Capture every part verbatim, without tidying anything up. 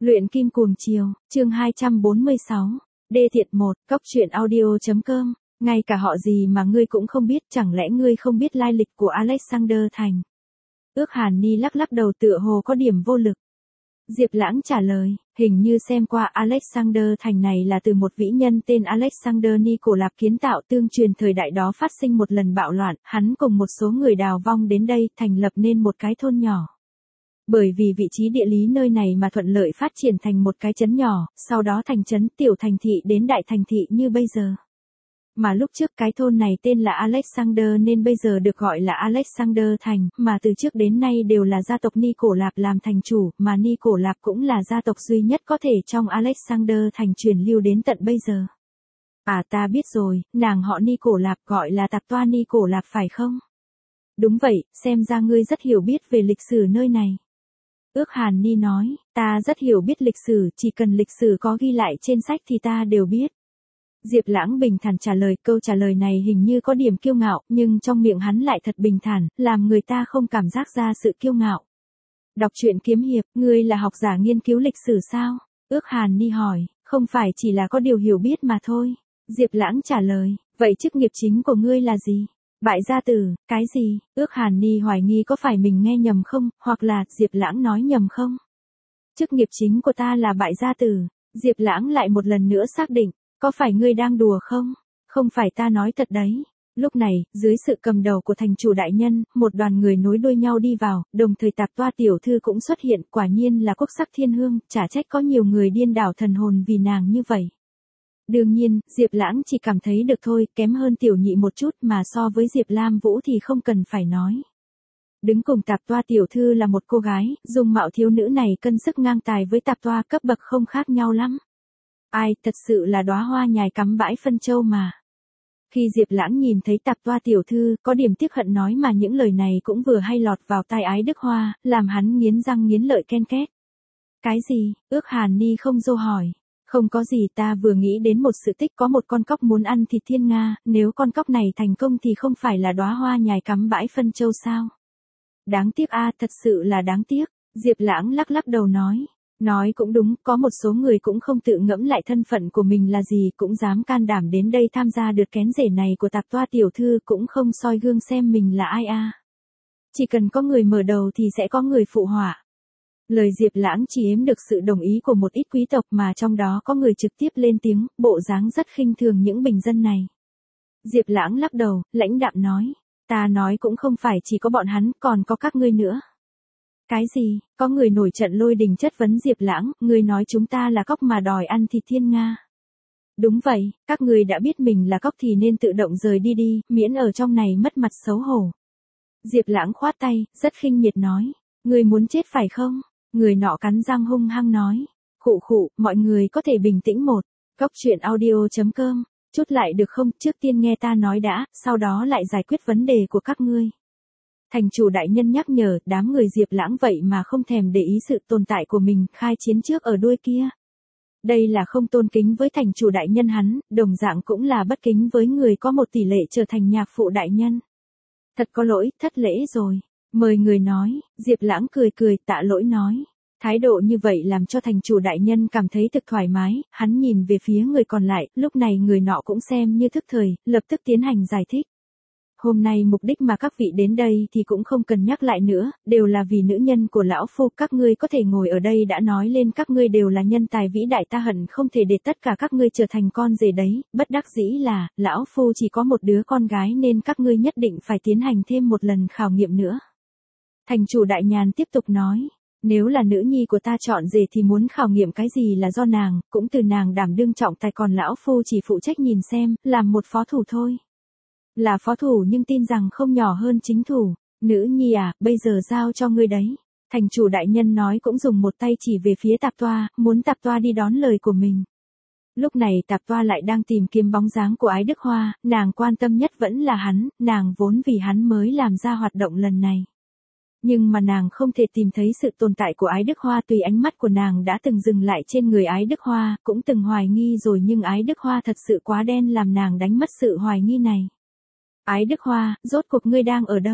Luyện kim cuồng chiều, chương hai trăm bốn mươi sáu, Đê Thiện một, cóc truyện audio.com, ngay cả họ gì mà ngươi cũng không biết, chẳng lẽ ngươi không biết lai lịch của Alexander Thành? Ước Hàn Ni lắc lắc đầu tựa hồ có điểm vô lực. Diệp Lãng trả lời, hình như xem qua Alexander Thành này là từ một vĩ nhân tên Alexander Nikolov kiến tạo, tương truyền thời đại đó phát sinh một lần bạo loạn, hắn cùng một số người đào vong đến đây, thành lập nên một cái thôn nhỏ. Bởi vì vị trí địa lý nơi này mà thuận lợi phát triển thành một cái trấn nhỏ, sau đó thành trấn, tiểu thành thị đến đại thành thị như bây giờ. Mà lúc trước cái thôn này tên là Alexander nên bây giờ được gọi là Alexander Thành, mà từ trước đến nay đều là gia tộc Nikolov làm thành chủ, mà Nikolov cũng là gia tộc duy nhất có thể trong Alexander Thành truyền lưu đến tận bây giờ. À ta biết rồi, nàng họ Nikolov gọi là Tạp Toa Nikolov phải không? Đúng vậy, xem ra ngươi rất hiểu biết về lịch sử nơi này. Ước Hàn Ni nói, ta rất hiểu biết lịch sử, chỉ cần lịch sử có ghi lại trên sách thì ta đều biết. Diệp Lãng bình thản trả lời, câu trả lời này hình như có điểm kiêu ngạo, nhưng trong miệng hắn lại thật bình thản, làm người ta không cảm giác ra sự kiêu ngạo. Đọc truyện kiếm hiệp, ngươi là học giả nghiên cứu lịch sử sao? Ước Hàn Ni hỏi, không phải chỉ là có điều hiểu biết mà thôi. Diệp Lãng trả lời, vậy chức nghiệp chính của ngươi là gì? Bại gia tử, cái gì? Ước Hàn Ni hoài nghi có phải mình nghe nhầm không, hoặc là Diệp Lãng nói nhầm không? Chức nghiệp chính của ta là bại gia tử. Diệp Lãng lại một lần nữa xác định, có phải ngươi đang đùa không? Không phải ta nói thật đấy. Lúc này, dưới sự cầm đầu của thành chủ đại nhân, một đoàn người nối đuôi nhau đi vào, đồng thời Tạp Toa tiểu thư cũng xuất hiện, quả nhiên là quốc sắc thiên hương, chả trách có nhiều người điên đảo thần hồn vì nàng như vậy. Đương nhiên, Diệp Lãng chỉ cảm thấy được thôi, kém hơn tiểu nhị một chút, mà so với Diệp Lam Vũ thì không cần phải nói. Đứng cùng Tạp Toa tiểu thư là một cô gái, dung mạo thiếu nữ này cân sức ngang tài với Tạp Toa, cấp bậc không khác nhau lắm. Ai, thật sự là đóa hoa nhài cắm bãi phân châu mà. Khi Diệp Lãng nhìn thấy Tạp Toa tiểu thư, có điểm tiếc hận nói mà những lời này cũng vừa hay lọt vào tai Ái Đức Hoa, làm hắn nghiến răng nghiến lợi ken két. Cái gì? Ước Hàn Ni không dâu hỏi. Không có gì, ta vừa nghĩ đến một sự tích, có một con cóc muốn ăn thịt thiên nga, nếu con cóc này thành công thì không phải là đóa hoa nhài cắm bãi phân châu sao? Đáng tiếc a, thật sự là đáng tiếc. Diệp Lãng lắc lắc đầu nói. Nói cũng đúng, có một số người cũng không tự ngẫm lại thân phận của mình là gì, cũng dám can đảm đến đây tham gia đợt kén rể này của Tạp Toa tiểu thư, cũng không soi gương xem mình là ai a. Chỉ cần có người mở đầu thì sẽ có người phụ họa. Lời Diệp Lãng chỉ chiếm được sự đồng ý của một ít quý tộc, mà trong đó có người trực tiếp lên tiếng, bộ dáng rất khinh thường những bình dân này. Diệp Lãng lắc đầu, lãnh đạm nói, ta nói cũng không phải chỉ có bọn hắn, còn có các ngươi nữa. Cái gì? Có người nổi trận lôi đình chất vấn Diệp Lãng, ngươi nói chúng ta là cóc mà đòi ăn thịt thiên nga. Đúng vậy, các ngươi đã biết mình là cóc thì nên tự động rời đi đi, miễn ở trong này mất mặt xấu hổ. Diệp Lãng khoát tay, rất khinh miệt nói, ngươi muốn chết phải không? Người nọ cắn răng hung hăng nói, khụ khụ, mọi người có thể bình tĩnh một. Cóc truyện audio.com, chút lại được không, trước tiên nghe ta nói đã, sau đó lại giải quyết vấn đề của các ngươi. Thành chủ đại nhân nhắc nhở, đám người Diệp Lãng vậy mà không thèm để ý sự tồn tại của mình, khai chiến trước ở đuôi kia. Đây là không tôn kính với thành chủ đại nhân hắn, đồng dạng cũng là bất kính với người có một tỷ lệ trở thành nhạc phụ đại nhân. Thật có lỗi, thất lễ rồi. Mời người nói, Diệp Lãng cười cười, tạ lỗi nói. Thái độ như vậy làm cho thành chủ đại nhân cảm thấy thực thoải mái, hắn nhìn về phía người còn lại, lúc này người nọ cũng xem như thức thời, lập tức tiến hành giải thích. Hôm nay mục đích mà các vị đến đây thì cũng không cần nhắc lại nữa, đều là vì nữ nhân của lão phu, các ngươi có thể ngồi ở đây đã nói lên các ngươi đều là nhân tài vĩ đại, ta hận không thể để tất cả các ngươi trở thành con rể đấy, bất đắc dĩ là, lão phu chỉ có một đứa con gái nên các ngươi nhất định phải tiến hành thêm một lần khảo nghiệm nữa. Thành chủ đại nhàn tiếp tục nói, nếu là nữ nhi của ta chọn rể thì muốn khảo nghiệm cái gì là do nàng, cũng từ nàng đảm đương trọng tài, còn lão phu chỉ phụ trách nhìn xem, làm một phó thủ thôi. Là phó thủ nhưng tin rằng không nhỏ hơn chính thủ. Nữ nhi à, bây giờ giao cho ngươi đấy. Thành chủ đại nhân nói cũng dùng một tay chỉ về phía Tạp Toa, muốn Tạp Toa đi đón lời của mình. Lúc này Tạp Toa lại đang tìm kiếm bóng dáng của Ái Đức Hoa, nàng quan tâm nhất vẫn là hắn, nàng vốn vì hắn mới làm ra hoạt động lần này. Nhưng mà nàng không thể tìm thấy sự tồn tại của Ái Đức Hoa, tùy ánh mắt của nàng đã từng dừng lại trên người Ái Đức Hoa, cũng từng hoài nghi rồi nhưng Ái Đức Hoa thật sự quá đen làm nàng đánh mất sự hoài nghi này. Ái Đức Hoa, rốt cuộc ngươi đang ở đâu?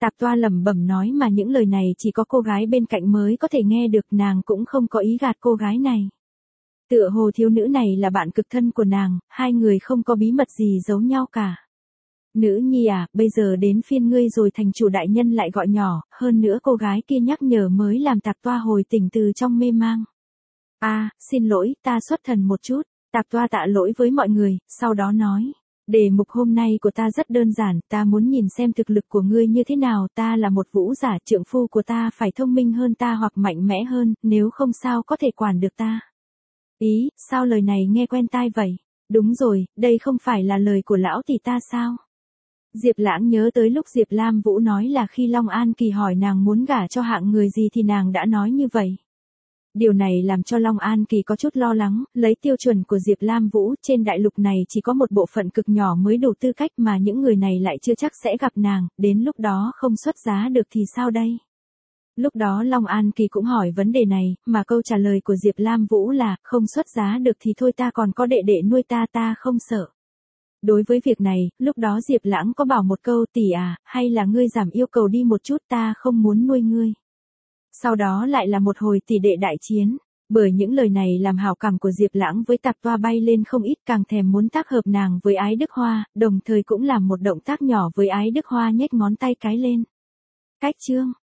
Tạp Toa lẩm bẩm nói mà những lời này chỉ có cô gái bên cạnh mới có thể nghe được, nàng cũng không có ý gạt cô gái này. Tựa hồ thiếu nữ này là bạn cực thân của nàng, hai người không có bí mật gì giấu nhau cả. Nữ nhi à, bây giờ đến phiên ngươi rồi, thành chủ đại nhân lại gọi nhỏ, hơn nữa cô gái kia nhắc nhở mới làm Tạp Toa hồi tỉnh từ trong mê mang. A, à, xin lỗi, ta xuất thần một chút. Tạp Toa tạ lỗi với mọi người, sau đó nói. Đề mục hôm nay của ta rất đơn giản, ta muốn nhìn xem thực lực của ngươi như thế nào, ta là một vũ giả, trượng phu của ta phải thông minh hơn ta hoặc mạnh mẽ hơn, nếu không sao có thể quản được ta. Ý, sao lời này nghe quen tai vậy? Đúng rồi, đây không phải là lời của lão tỷ ta sao? Diệp Lãng nhớ tới lúc Diệp Lam Vũ nói là khi Long An Kỳ hỏi nàng muốn gả cho hạng người gì thì nàng đã nói như vậy. Điều này làm cho Long An Kỳ có chút lo lắng, lấy tiêu chuẩn của Diệp Lam Vũ, trên đại lục này chỉ có một bộ phận cực nhỏ mới đủ tư cách mà những người này lại chưa chắc sẽ gặp nàng, đến lúc đó không xuất giá được thì sao đây? Lúc đó Long An Kỳ cũng hỏi vấn đề này, mà câu trả lời của Diệp Lam Vũ là, không xuất giá được thì thôi, ta còn có đệ đệ nuôi ta, ta không sợ. Đối với việc này, lúc đó Diệp Lãng có bảo một câu, tỷ à, hay là ngươi giảm yêu cầu đi một chút, ta không muốn nuôi ngươi. Sau đó lại là một hồi tỷ đệ đại chiến, bởi những lời này làm hảo cảm của Diệp Lãng với Tạp Toa bay lên không ít, càng thèm muốn tác hợp nàng với Ái Đức Hoa, đồng thời cũng làm một động tác nhỏ với Ái Đức Hoa nhếch ngón tay cái lên. Cách chương